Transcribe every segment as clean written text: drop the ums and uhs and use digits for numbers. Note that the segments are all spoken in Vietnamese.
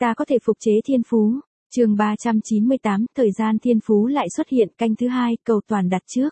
Ta có thể phục chế thiên phú. Chương 398, thời gian thiên phú lại xuất hiện, canh thứ 2, cầu toàn đặt trước.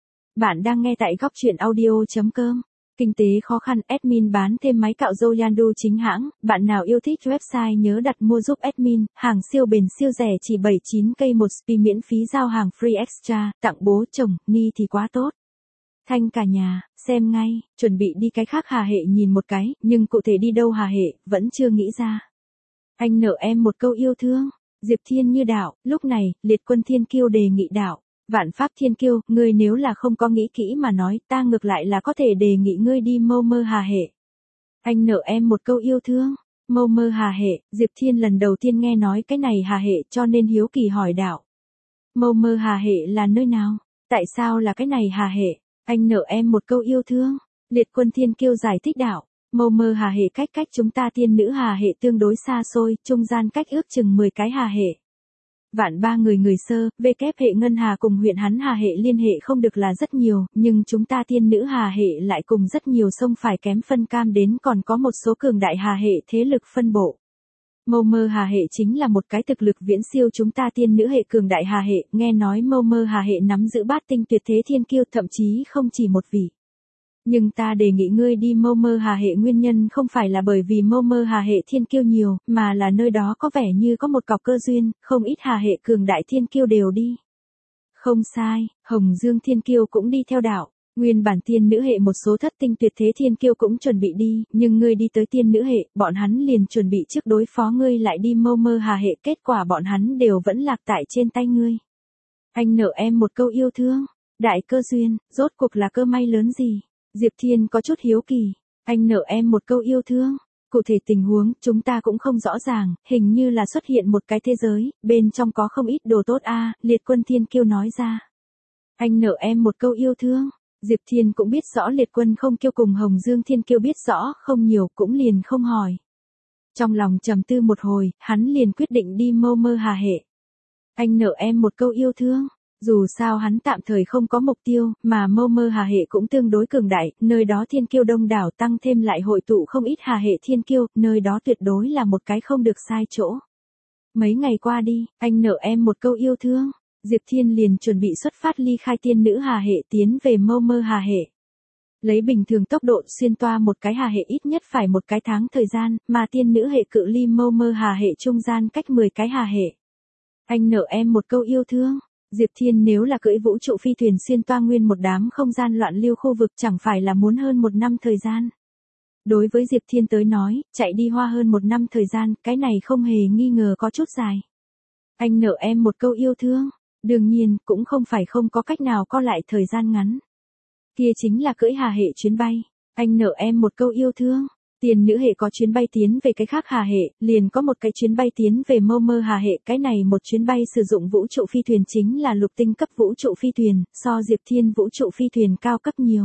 Bạn đang nghe tại góc truyện audio.com. Kinh tế khó khăn, admin bán thêm máy cạo râu Yandu chính hãng, bạn nào yêu thích website nhớ đặt mua giúp admin, hàng siêu bền siêu rẻ chỉ 79k một spi miễn phí giao hàng free extra, tặng bố chồng, ni thì quá tốt. Thanh cả nhà, xem ngay, chuẩn bị đi cái khác Hà Hệ nhìn một cái, nhưng cụ thể đi đâu Hà Hệ, vẫn chưa nghĩ ra. Anh nợ em một câu yêu thương. Diệp Thiên như đạo, lúc này, Liệt Quân Thiên Kiêu đề nghị đạo. Vạn Pháp Thiên Kiêu, ngươi nếu là không có nghĩ kỹ mà nói, ta ngược lại là có thể đề nghị ngươi đi mâu mơ Hà Hệ. Anh nợ em một câu yêu thương. Mâu mơ Hà Hệ, Diệp Thiên lần đầu tiên nghe nói cái này Hà Hệ cho nên hiếu kỳ hỏi đạo. Mâu mơ Hà Hệ là nơi nào? Tại sao là cái này Hà Hệ? Anh nợ em một câu yêu thương. Liệt Quân Thiên Kiêu giải thích đạo. Mâu mơ Hà Hệ cách chúng ta tiên nữ Hà Hệ tương đối xa xôi, trung gian cách ước chừng 10 cái Hà Hệ. Vạn ba người sơ, kép hệ ngân hà cùng huyện hắn Hà Hệ liên hệ không được là rất nhiều, nhưng chúng ta tiên nữ Hà Hệ lại cùng rất nhiều sông phải kém phân cam đến còn có một số cường đại Hà Hệ thế lực phân bộ. Mâu mơ Hà Hệ chính là một cái thực lực viễn siêu chúng ta tiên nữ hệ cường đại Hà Hệ, nghe nói mâu mơ Hà Hệ nắm giữ bát tinh tuyệt thế thiên kiêu thậm chí không chỉ một vị. Nhưng ta đề nghị ngươi đi mâu mơ Hà Hệ nguyên nhân không phải là bởi vì mâu mơ Hà Hệ thiên kiêu nhiều, mà là nơi đó có vẻ như có một cọc cơ duyên, không ít Hà Hệ cường đại thiên kiêu đều đi. Không sai, Hồng Dương thiên kiêu cũng đi theo đạo. Nguyên bản tiên nữ hệ một số thất tinh tuyệt thế thiên kiêu cũng chuẩn bị đi, nhưng ngươi đi tới tiên nữ hệ, bọn hắn liền chuẩn bị trước đối phó ngươi lại đi mâu mơ Hà Hệ, kết quả bọn hắn đều vẫn lạc tại trên tay ngươi. Anh nợ em một câu yêu thương. Đại cơ duyên, rốt cuộc là cơ may lớn gì? Diệp Thiên có chút hiếu kỳ. Anh nợ em một câu yêu thương. Cụ thể tình huống, chúng ta cũng không rõ ràng, hình như là xuất hiện một cái thế giới, bên trong có không ít đồ tốt a. Liệt Quân Thiên Kiêu nói ra. Anh nợ em một câu yêu thương. Diệp Thiên cũng biết rõ Liệt Quân không kiêu cùng Hồng Dương Thiên Kiêu biết rõ, không nhiều, cũng liền không hỏi. Trong lòng trầm tư một hồi, hắn liền quyết định đi mâu mơ Hà Hệ. Anh nợ em một câu yêu thương. Dù sao hắn tạm thời không có mục tiêu, mà mâu mơ Hà Hệ cũng tương đối cường đại, nơi đó thiên kiêu đông đảo tăng thêm lại hội tụ không ít Hà Hệ thiên kiêu, nơi đó tuyệt đối là một cái không được sai chỗ. Mấy ngày qua đi, anh nợ em một câu yêu thương. Diệp Thiên liền chuẩn bị xuất phát ly khai tiên nữ Hà Hệ tiến về mâu mơ Hà Hệ. Lấy bình thường tốc độ xuyên toa một cái Hà Hệ ít nhất phải một cái tháng thời gian, mà tiên nữ hệ cự ly mâu mơ Hà Hệ trung gian cách 10 cái Hà Hệ. Anh nợ em một câu yêu thương. Diệp Thiên nếu là cưỡi vũ trụ phi thuyền xuyên toa nguyên một đám không gian loạn lưu khu vực chẳng phải là muốn hơn 1 năm thời gian. Đối với Diệp Thiên tới nói, chạy đi hoa hơn 1 năm thời gian, cái này không hề nghi ngờ có chút dài. Anh nợ em một câu yêu thương. Đương nhiên, cũng không phải không có cách nào co lại thời gian ngắn. Kia chính là cưỡi Hà Hệ chuyến bay. Anh nợ em một câu yêu thương. Tiên nữ hệ có chuyến bay tiến về cái khác Hà Hệ, liền có một cái chuyến bay tiến về mâu mơ Hà Hệ, cái này một chuyến bay sử dụng vũ trụ phi thuyền chính là lục tinh cấp vũ trụ phi thuyền, so Diệp Thiên vũ trụ phi thuyền cao cấp nhiều.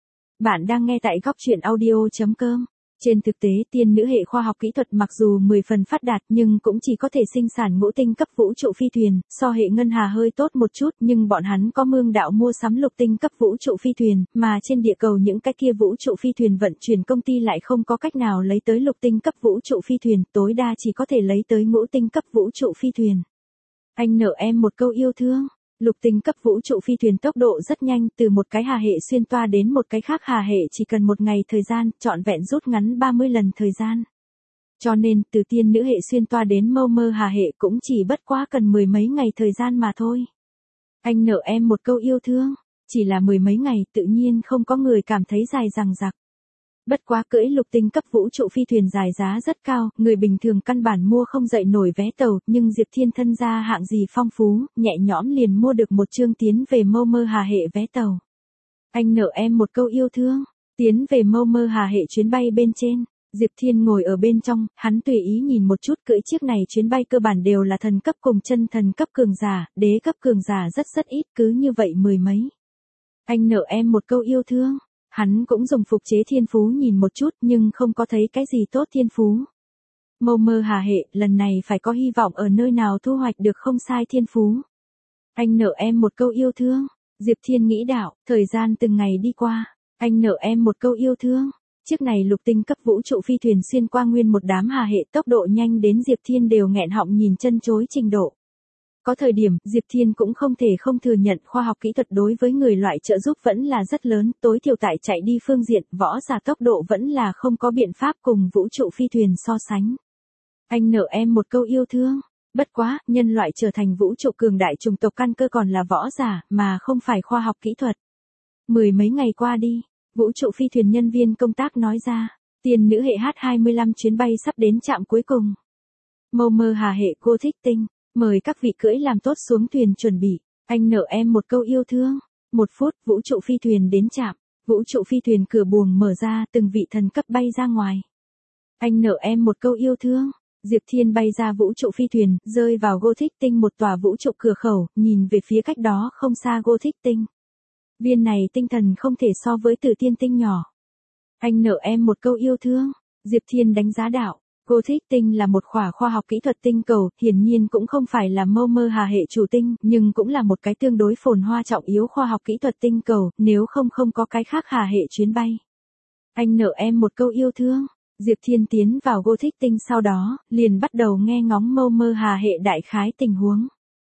Bạn đang nghe tại góc truyện audio.com. Trên thực tế tiên nữ hệ khoa học kỹ thuật mặc dù 10 phần phát đạt nhưng cũng chỉ có thể sinh sản ngũ tinh cấp vũ trụ phi thuyền, so hệ ngân hà hơi tốt một chút nhưng bọn hắn có mương đạo mua sắm lục tinh cấp vũ trụ phi thuyền, mà trên địa cầu những cái kia vũ trụ phi thuyền vận chuyển công ty lại không có cách nào lấy tới lục tinh cấp vũ trụ phi thuyền, tối đa chỉ có thể lấy tới ngũ tinh cấp vũ trụ phi thuyền. Anh nợ em một câu yêu thương. Lục tinh cấp vũ trụ phi thuyền tốc độ rất nhanh, từ một cái Hà Hệ xuyên toa đến một cái khác Hà Hệ chỉ cần 1 ngày thời gian, trọn vẹn rút ngắn 30 lần thời gian. Cho nên, từ tiên nữ hệ xuyên toa đến mâu mơ Hà Hệ cũng chỉ bất quá cần 10 mấy ngày thời gian mà thôi. Anh nợ em một câu yêu thương. Chỉ là 10 mấy ngày, tự nhiên không có người cảm thấy dài dằng dặc. Bất quá cưỡi lục tinh cấp vũ trụ phi thuyền dài giá rất cao, người bình thường căn bản mua không dậy nổi vé tàu, nhưng Diệp Thiên thân gia hạng gì phong phú, nhẹ nhõm liền mua được một chương tiến về mâu mơ Hà Hệ vé tàu. Anh nợ em một câu yêu thương. Tiến về mâu mơ Hà Hệ chuyến bay bên trên, Diệp Thiên ngồi ở bên trong, hắn tùy ý nhìn một chút cưỡi chiếc này chuyến bay cơ bản đều là thần cấp cùng chân thần cấp cường giả, đế cấp cường giả rất ít, cứ như vậy 10 mấy. Anh nợ em một câu yêu thương. Hắn cũng dùng phục chế thiên phú nhìn một chút nhưng không có thấy cái gì tốt thiên phú. Mâu mơ Hà Hệ, lần này phải có hy vọng ở nơi nào thu hoạch được không sai thiên phú. Anh nợ em một câu yêu thương. Diệp Thiên nghĩ đạo, thời gian từng ngày đi qua. Anh nợ em một câu yêu thương. Chiếc này lục tinh cấp vũ trụ phi thuyền xuyên qua nguyên một đám hà hệ, tốc độ nhanh đến Diệp Thiên đều nghẹn họng nhìn chân chối trình độ. Có thời điểm, Diệp Thiên cũng không thể không thừa nhận khoa học kỹ thuật đối với người loại trợ giúp vẫn là rất lớn, tối thiểu tại chạy đi phương diện, võ giả tốc độ vẫn là không có biện pháp cùng vũ trụ phi thuyền so sánh. Anh nợ em một câu yêu thương. Bất quá, nhân loại trở thành vũ trụ cường đại chủng tộc căn cơ còn là võ giả, mà không phải khoa học kỹ thuật. Mười mấy ngày qua đi, vũ trụ phi thuyền nhân viên công tác nói ra, tiền nữ hệ H25 chuyến bay sắp đến trạm cuối cùng. Mâu mơ hà hệ cô thích tinh, mời các vị cưỡi làm tốt xuống thuyền chuẩn bị, anh nợ em một câu yêu thương. 1 phút, vũ trụ phi thuyền đến trạm, vũ trụ phi thuyền cửa buồng mở ra, từng vị thần cấp bay ra ngoài. Anh nợ em một câu yêu thương. Diệp Thiên bay ra vũ trụ phi thuyền, rơi vào Gothic tinh một tòa vũ trụ cửa khẩu, nhìn về phía cách đó không xa Gothic tinh. Viên này tinh thần không thể so với Tử Tiên tinh nhỏ. Anh nợ em một câu yêu thương. Diệp Thiên đánh giá đạo, Gothic tinh là một khỏa khoa học kỹ thuật tinh cầu, hiển nhiên cũng không phải là mâu mơ hà hệ chủ tinh, nhưng cũng là một cái tương đối phồn hoa trọng yếu khoa học kỹ thuật tinh cầu, nếu không có cái khác hà hệ chuyến bay. Anh nợ em một câu yêu thương. Diệp Thiên tiến vào Gothic tinh sau đó, liền bắt đầu nghe ngóng mâu mơ hà hệ đại khái tình huống.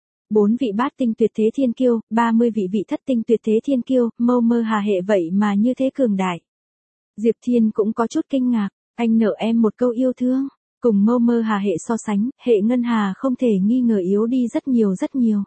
4 vị bát tinh tuyệt thế thiên kiêu, 30 vị thất tinh tuyệt thế thiên kiêu, mâu mơ hà hệ vậy mà như thế cường đại. Diệp Thiên cũng có chút kinh ngạc, anh nợ em một câu yêu thương. Cùng mâu mơ hà hệ so sánh, hệ ngân hà không thể nghi ngờ yếu đi rất nhiều rất nhiều.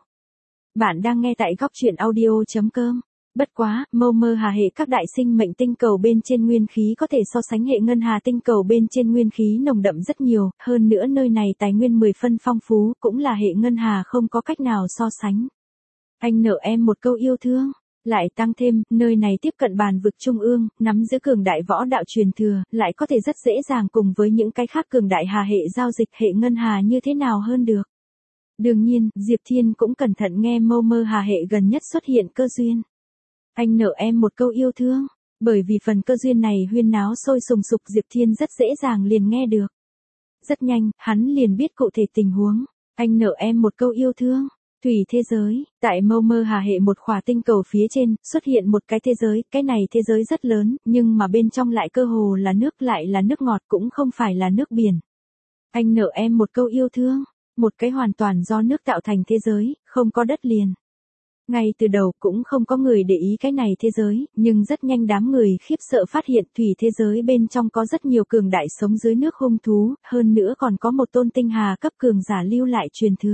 Bạn đang nghe tại góc truyện audio.com. Bất quá, mâu mơ hà hệ các đại sinh mệnh tinh cầu bên trên nguyên khí có thể so sánh hệ ngân hà tinh cầu bên trên nguyên khí nồng đậm rất nhiều, hơn nữa nơi này tài nguyên 10 phân phong phú, cũng là hệ ngân hà không có cách nào so sánh. Anh nợ em một câu yêu thương. Lại tăng thêm, nơi này tiếp cận bàn vực trung ương, nắm giữ cường đại võ đạo truyền thừa, lại có thể rất dễ dàng cùng với những cái khác cường đại hà hệ giao dịch, hệ ngân hà như thế nào hơn được. Đương nhiên, Diệp Thiên cũng cẩn thận nghe mâu mơ hà hệ gần nhất xuất hiện cơ duyên. Anh nợ em một câu yêu thương. Bởi vì phần cơ duyên này huyên náo sôi sùng sục, Diệp Thiên rất dễ dàng liền nghe được. Rất nhanh, hắn liền biết cụ thể tình huống. Anh nợ em một câu yêu thương. Thủy thế giới, tại mâu mơ hà hệ một khỏa tinh cầu phía trên, xuất hiện một cái thế giới, cái này thế giới rất lớn, nhưng mà bên trong lại cơ hồ là nước, lại là nước ngọt, cũng không phải là nước biển. Anh nợ em một câu yêu thương. Một cái hoàn toàn do nước tạo thành thế giới, không có đất liền. Ngay từ đầu cũng không có người để ý cái này thế giới, nhưng rất nhanh đám người khiếp sợ phát hiện thủy thế giới bên trong có rất nhiều cường đại sống dưới nước hung thú, hơn nữa còn có một tôn tinh hà cấp cường giả lưu lại truyền thừa.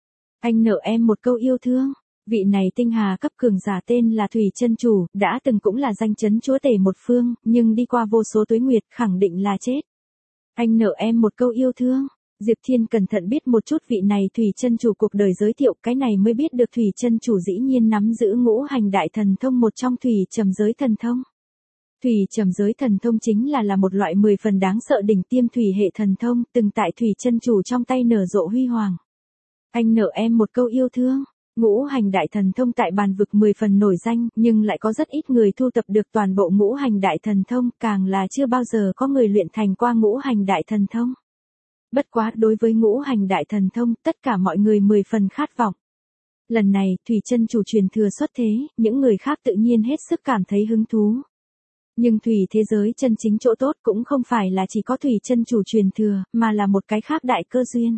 Anh nợ em một câu yêu thương. Vị này tinh hà cấp cường giả tên là Thủy Chân Chủ, đã từng cũng là danh chấn chúa tể một phương, nhưng đi qua vô số tuế nguyệt khẳng định là chết. Anh nợ em một câu yêu thương. Diệp Thiên cẩn thận biết một chút vị này Thủy Chân Chủ cuộc đời giới thiệu, cái này mới biết được Thủy Chân Chủ dĩ nhiên nắm giữ ngũ hành đại thần thông, một trong thủy trầm giới thần thông. Thủy trầm giới thần thông chính là một loại 10 phần đáng sợ đỉnh tiêm thủy hệ thần thông, từng tại Thủy Chân Chủ trong tay nở rộ huy hoàng. Anh nợ em một câu yêu thương. Ngũ hành đại thần thông tại bàn vực 10 phần nổi danh, nhưng lại có rất ít người thu tập được toàn bộ ngũ hành đại thần thông, càng là chưa bao giờ có người luyện thành qua ngũ hành đại thần thông. Bất quá, đối với ngũ hành đại thần thông, tất cả mọi người 10 phần khát vọng. Lần này, Thủy Chân Chủ truyền thừa xuất thế, những người khác tự nhiên hết sức cảm thấy hứng thú. Nhưng thủy thế giới chân chính chỗ tốt cũng không phải là chỉ có Thủy Chân Chủ truyền thừa, mà là một cái khác đại cơ duyên.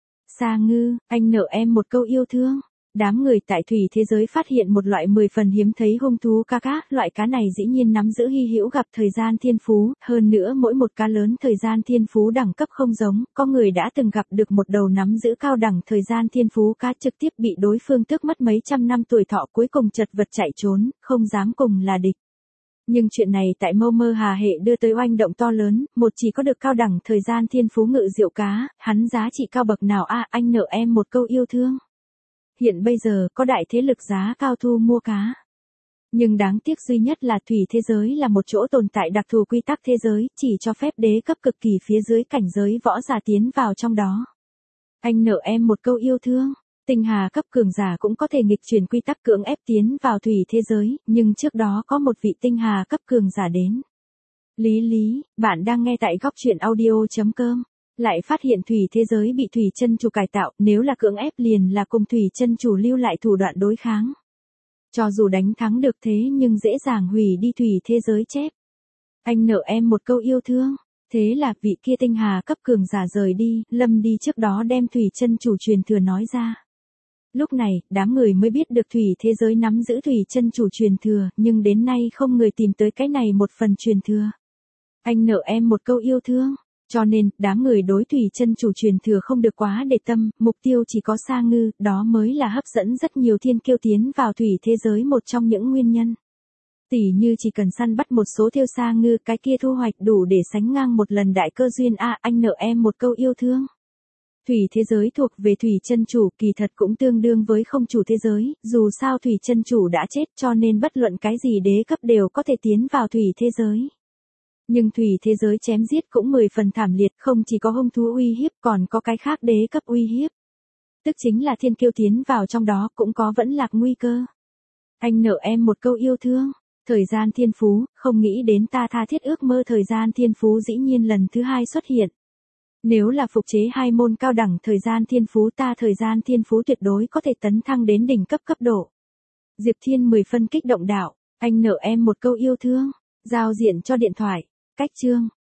Sa ngư, anh nợ em một câu yêu thương. Đám người tại thủy thế giới phát hiện một loại 10 phần hiếm thấy hung thú cá cá, loại cá này dĩ nhiên nắm giữ hy hữu gặp thời gian thiên phú, hơn nữa mỗi một cá lớn thời gian thiên phú đẳng cấp không giống, có người đã từng gặp được một đầu nắm giữ cao đẳng thời gian thiên phú cá trực tiếp bị đối phương tước mất mấy trăm năm tuổi thọ, cuối cùng chật vật chạy trốn, không dám cùng là địch. Nhưng chuyện này tại mâu mơ hà hệ đưa tới oanh động to lớn, một chỉ có được cao đẳng thời gian thiên phú ngự diệu cá, hắn giá trị cao bậc nào a, anh nợ em một câu yêu thương. Hiện bây giờ có đại thế lực giá cao thu mua cá. Nhưng đáng tiếc duy nhất là thủy thế giới là một chỗ tồn tại đặc thù quy tắc thế giới, chỉ cho phép đế cấp cực kỳ phía dưới cảnh giới võ giả tiến vào trong đó. Anh nợ em một câu yêu thương. Tinh hà cấp cường giả cũng có thể nghịch chuyển quy tắc cưỡng ép tiến vào thủy thế giới, nhưng trước đó có một vị tinh hà cấp cường giả đến. Lý, bạn đang nghe tại góc truyện audio.com. Lại phát hiện thủy thế giới bị Thủy Chân Chủ cải tạo, nếu là cưỡng ép liền là cùng Thủy Chân Chủ lưu lại thủ đoạn đối kháng. Cho dù đánh thắng được thế nhưng dễ dàng hủy đi thủy thế giới chép. Anh nợ em một câu yêu thương. Thế là vị kia tinh hà cấp cường giả rời đi, Lâm đi trước đó đem thủy chân chủ truyền thừa nói ra. Lúc này, đám người mới biết được thủy thế giới nắm giữ thủy chân chủ truyền thừa, nhưng đến nay không người tìm tới cái này một phần truyền thừa. Anh nợ em một câu yêu thương. Cho nên, đám người đối thủy chân chủ truyền thừa không được quá để tâm, mục tiêu chỉ có Sa Ngư, đó mới là hấp dẫn rất nhiều thiên kiêu tiến vào thủy thế giới một trong những nguyên nhân. Tỉ như chỉ cần săn bắt một số thiêu Sa Ngư, cái kia thu hoạch đủ để sánh ngang một lần đại cơ duyên anh nợ em một câu yêu thương. Thủy thế giới thuộc về thủy chân chủ, kỳ thật cũng tương đương với không chủ thế giới, dù sao thủy chân chủ đã chết cho nên bất luận cái gì đế cấp đều có thể tiến vào thủy thế giới. Nhưng thủy thế giới chém giết cũng 10 phần thảm liệt, không chỉ có hung thú uy hiếp còn có cái khác đế cấp uy hiếp. Tức chính là thiên kiêu tiến vào trong đó cũng có vẫn lạc nguy cơ. Anh nợ em một câu yêu thương. Thời gian thiên phú, không nghĩ đến ta tha thiết ước mơ thời gian thiên phú dĩ nhiên lần thứ 2 xuất hiện. Nếu là phục chế 2 môn cao đẳng thời gian thiên phú ta thời gian thiên phú tuyệt đối có thể tấn thăng đến đỉnh cấp cấp độ. Diệp Thiên 10 phân kích động đạo, anh nợ em một câu yêu thương, giao diện cho điện thoại, cách chương.